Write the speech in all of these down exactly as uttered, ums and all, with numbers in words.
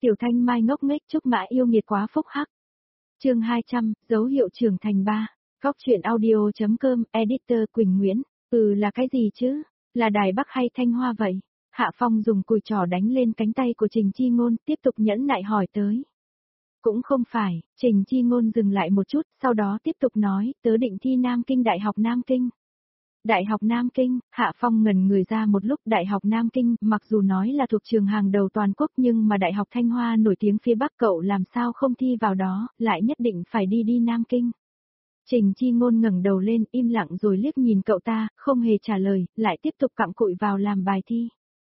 Tiểu Thanh Mai ngốc nghếch Trúc Mã yêu nghiệt quá phúc hắc. Chương hai trăm, dấu hiệu trưởng thành ba. Góc truyện audio.com, editor Quỳnh Nguyễn. Ừ là cái gì chứ? Là Đài Bắc hay Thanh Hoa vậy? Hạ Phong dùng cùi trỏ đánh lên cánh tay của Trình Chi Ngôn, tiếp tục nhẫn nại hỏi tới. Cũng không phải, Trình Chi Ngôn dừng lại một chút, sau đó tiếp tục nói, tớ định thi Nam Kinh Đại học Nam Kinh. Đại học Nam Kinh, Hạ Phong ngẩn người ra một lúc. Đại học Nam Kinh, mặc dù nói là thuộc trường hàng đầu toàn quốc nhưng mà Đại học Thanh Hoa nổi tiếng phía Bắc, cậu làm sao không thi vào đó, lại nhất định phải đi đi Nam Kinh. Trình Chi Ngôn ngẩng đầu lên, im lặng rồi liếc nhìn cậu ta, không hề trả lời, lại tiếp tục cặm cụi vào làm bài thi.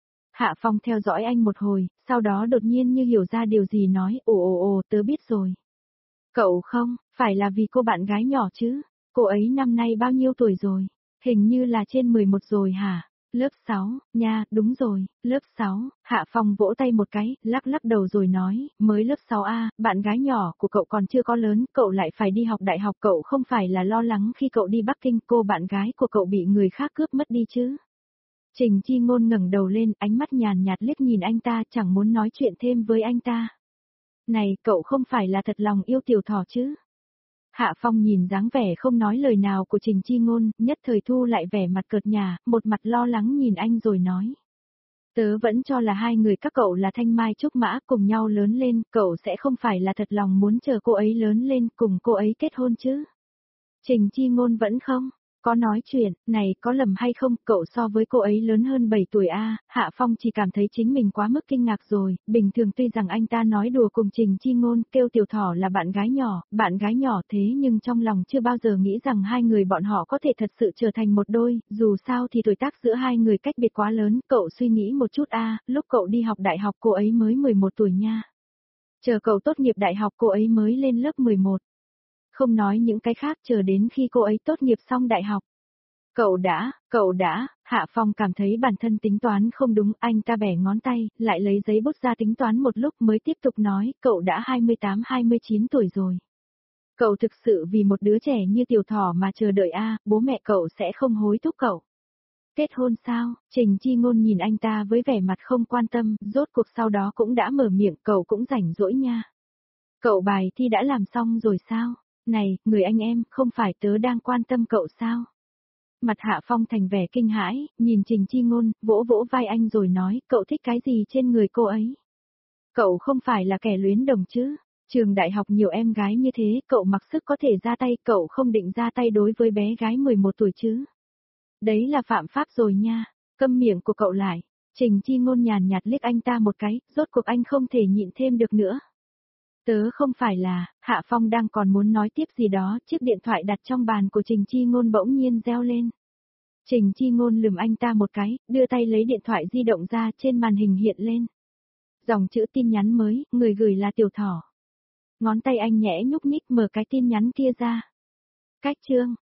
Hạ Phong theo dõi anh một hồi, sau đó đột nhiên như hiểu ra điều gì nói, ồ ồ ồ, tớ biết rồi. Cậu không, phải là vì cô bạn gái nhỏ chứ, cô ấy năm nay bao nhiêu tuổi rồi? Hình như là trên mười một rồi hả? Lớp sáu, nha, đúng rồi, lớp sáu, Hạ Phong vỗ tay một cái, lắc lắc đầu rồi nói, mới lớp sáu A, bạn gái nhỏ của cậu còn chưa có lớn, cậu lại phải đi học đại học, cậu không phải là lo lắng khi cậu đi Bắc Kinh cô bạn gái của cậu bị người khác cướp mất đi chứ? Trình Chi Ngôn ngẩng đầu lên, ánh mắt nhàn nhạt liếc nhìn anh ta, chẳng muốn nói chuyện thêm với anh ta. Này, cậu không phải là thật lòng yêu Tiểu Thỏ chứ? Hạ Phong nhìn dáng vẻ không nói lời nào của Trình Chi Ngôn, nhất thời thu lại vẻ mặt cợt nhả, một mặt lo lắng nhìn anh rồi nói. Tớ vẫn cho là hai người các cậu là Thanh Mai Trúc Mã cùng nhau lớn lên, cậu sẽ không phải là thật lòng muốn chờ cô ấy lớn lên cùng cô ấy kết hôn chứ? Trình Chi Ngôn vẫn không có nói chuyện, này có lầm hay không, cậu so với cô ấy lớn hơn bảy tuổi a. Hạ Phong chỉ cảm thấy chính mình quá mức kinh ngạc rồi, bình thường tuy rằng anh ta nói đùa cùng Trình Chi Ngôn, kêu Tiểu Thỏ là bạn gái nhỏ, bạn gái nhỏ thế nhưng trong lòng chưa bao giờ nghĩ rằng hai người bọn họ có thể thật sự trở thành một đôi, dù sao thì tuổi tác giữa hai người cách biệt quá lớn, cậu suy nghĩ một chút a, lúc cậu đi học đại học cô ấy mới mười một tuổi nha. Chờ cậu tốt nghiệp đại học cô ấy mới lên lớp mười một. Không nói những cái khác, chờ đến khi cô ấy tốt nghiệp xong đại học. Cậu đã, cậu đã, Hạ Phong cảm thấy bản thân tính toán không đúng, anh ta bẻ ngón tay, lại lấy giấy bút ra tính toán một lúc mới tiếp tục nói, cậu đã hai mươi tám hai mươi chín tuổi rồi. Cậu thực sự vì một đứa trẻ như Tiểu Thỏ mà chờ đợi a, bố mẹ cậu sẽ không hối thúc cậu. Kết hôn sao? Trình Chi Ngôn nhìn anh ta với vẻ mặt không quan tâm, rốt cuộc sau đó cũng đã mở miệng, cậu cũng rảnh rỗi nha. Cậu bài thi đã làm xong rồi sao? Này, người anh em, không phải tớ đang quan tâm cậu sao? Mặt Hạ Phong thành vẻ kinh hãi, nhìn Trình Chi Ngôn, vỗ vỗ vai anh rồi nói, cậu thích cái gì trên người cô ấy? Cậu không phải là kẻ luyến đồng chứ? Trường đại học nhiều em gái như thế, cậu mặc sức có thể ra tay, cậu không định ra tay đối với bé gái mười một tuổi chứ? Đấy là phạm pháp rồi nha, câm miệng của cậu lại. Trình Chi Ngôn nhàn nhạt liếc anh ta một cái, rốt cuộc anh không thể nhịn thêm được nữa. Tớ không phải là, Hạ Phong đang còn muốn nói tiếp gì đó, chiếc điện thoại đặt trong bàn của Trình Chi Ngôn bỗng nhiên reo lên. Trình Chi Ngôn lườm anh ta một cái, đưa tay lấy điện thoại di động ra, trên màn hình hiện lên. Dòng chữ tin nhắn mới, người gửi là Tiểu Thỏ. Ngón tay anh nhẽ nhúc nhích mở cái tin nhắn kia ra. Cách chương,